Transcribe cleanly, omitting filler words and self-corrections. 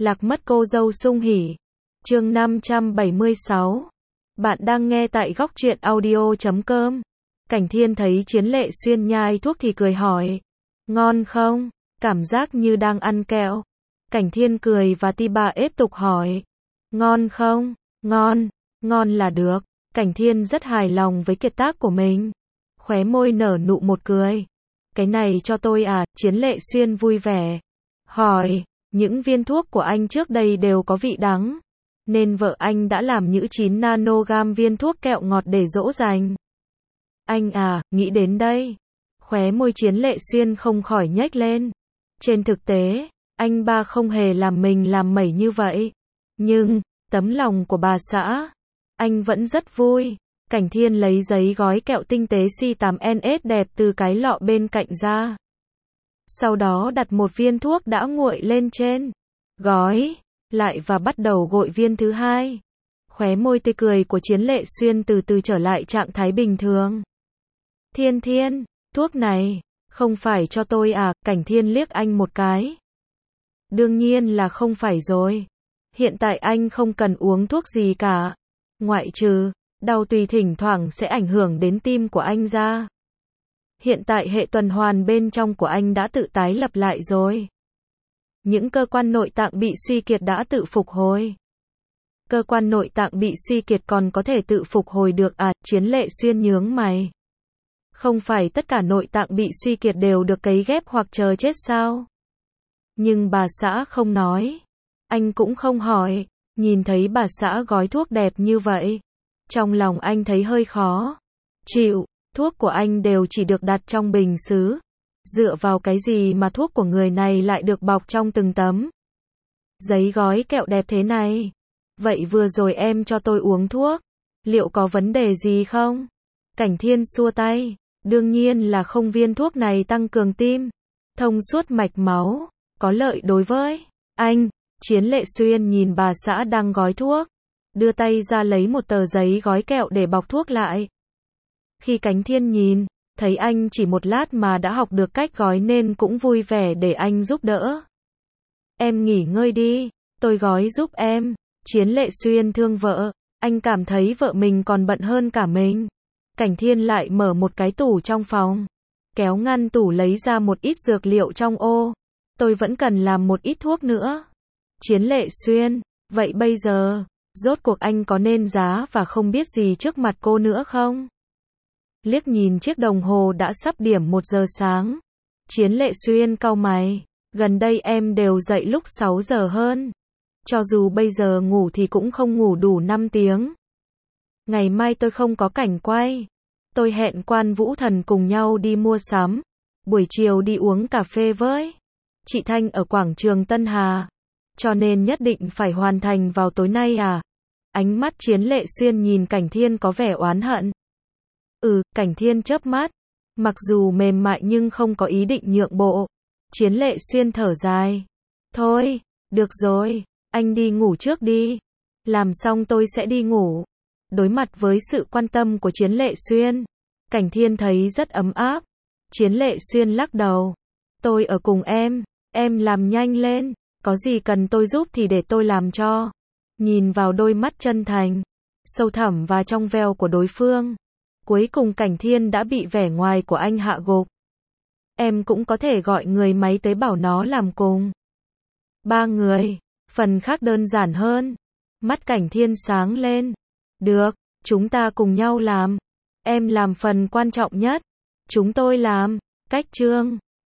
Lạc mất cô dâu sung hỉ. Chương 576. Bạn đang nghe tại góc truyện audio.com. Cảnh Thiên thấy Chiến Lệ Xuyên nhai thuốc thì cười hỏi. Ngon không? Cảm giác như đang ăn kẹo. Cảnh Thiên cười và ti bà ép tục hỏi. Ngon không? Ngon. Ngon là được. Cảnh Thiên rất hài lòng với kiệt tác của mình. Khóe môi nở nụ một cười. Cái này cho tôi à? Chiến Lệ Xuyên vui vẻ hỏi. Những viên thuốc của anh trước đây đều có vị đắng, nên vợ anh đã làm nhũ 9 nanogam viên thuốc kẹo ngọt để dỗ dành. Anh à, nghĩ đến đây. Khóe môi Chiến Lệ Xuyên không khỏi nhếch lên. Trên thực tế, anh ba không hề làm mình làm mẩy như vậy. Nhưng, tấm lòng của bà xã, anh vẫn rất vui. Cảnh Thiên lấy giấy gói kẹo tinh tế C8NS đẹp từ cái lọ bên cạnh ra. Sau đó đặt một viên thuốc đã nguội lên trên gói lại và bắt đầu gội viên thứ hai. Khóe môi tươi cười của Chiến Lệ Xuyên từ từ trở lại trạng thái bình thường. Thiên, thuốc này không phải cho tôi à? Cảnh Thiên liếc anh một cái. Đương nhiên là không phải rồi. Hiện tại anh không cần uống thuốc gì cả. Ngoại trừ đau tùy thỉnh thoảng sẽ ảnh hưởng đến tim của anh ra. Hiện tại hệ tuần hoàn bên trong của anh đã tự tái lập lại rồi. Những cơ quan nội tạng bị suy kiệt đã tự phục hồi. Cơ quan nội tạng bị suy kiệt còn có thể tự phục hồi được à? Chiến Lệ Xuyên nhướng mày. Không phải tất cả nội tạng bị suy kiệt đều được cấy ghép hoặc chờ chết sao? Nhưng bà xã không nói. Anh cũng không hỏi. Nhìn thấy bà xã gói thuốc đẹp như vậy, trong lòng anh thấy hơi khó chịu. Thuốc của anh đều chỉ được đặt trong bình sứ. Dựa vào cái gì mà thuốc của người này lại được bọc trong từng tấm giấy gói kẹo đẹp thế này? Vậy vừa rồi em cho tôi uống thuốc, liệu có vấn đề gì không? Cảnh Thiên xua tay. Đương nhiên là không, viên thuốc này tăng cường tim, thông suốt mạch máu, có lợi đối với anh. Chiến Lệ Xuyên nhìn bà xã đang gói thuốc, đưa tay ra lấy một tờ giấy gói kẹo để bọc thuốc lại. Khi Cảnh Thiên nhìn thấy anh chỉ một lát mà đã học được cách gói nên cũng vui vẻ để anh giúp đỡ. Em nghỉ ngơi đi, tôi gói giúp em. Chiến Lệ Xuyên thương vợ, anh cảm thấy vợ mình còn bận hơn cả mình. Cảnh Thiên lại mở một cái tủ trong phòng, kéo ngăn tủ lấy ra một ít dược liệu trong ô. Tôi vẫn cần làm một ít thuốc nữa. Chiến Lệ Xuyên, vậy bây giờ, rốt cuộc anh có nên giá và không biết gì trước mặt cô nữa không? Liếc nhìn chiếc đồng hồ đã sắp điểm 1 giờ sáng. Chiến Lệ Xuyên cau mày. Gần đây em đều dậy lúc 6 giờ hơn. Cho dù bây giờ ngủ thì cũng không ngủ đủ 5 tiếng. Ngày mai tôi không có cảnh quay. Tôi hẹn Quan Vũ Thần cùng nhau đi mua sắm. Buổi chiều đi uống cà phê với chị Thanh ở quảng trường Tân Hà. Cho nên nhất định phải hoàn thành vào tối nay à? Ánh mắt Chiến Lệ Xuyên nhìn Cảnh Thiên có vẻ oán hận. Cảnh Thiên chớp mắt. Mặc dù mềm mại nhưng không có ý định nhượng bộ. Chiến Lệ Xuyên thở dài. Thôi, được rồi, anh đi ngủ trước đi. Làm xong tôi sẽ đi ngủ. Đối mặt với sự quan tâm của Chiến Lệ Xuyên, Cảnh Thiên thấy rất ấm áp. Chiến Lệ Xuyên lắc đầu. Tôi ở cùng em làm nhanh lên. Có gì cần tôi giúp thì để tôi làm cho. Nhìn vào đôi mắt chân thành, sâu thẳm và trong veo của đối phương, cuối cùng Cảnh Thiên đã bị vẻ ngoài của anh hạ gục. Em cũng có thể gọi người máy tới bảo nó làm cùng. 3 người, phần khác đơn giản hơn. Mắt Cảnh Thiên sáng lên. Được, chúng ta cùng nhau làm. Em làm phần quan trọng nhất. Chúng tôi làm cách chương.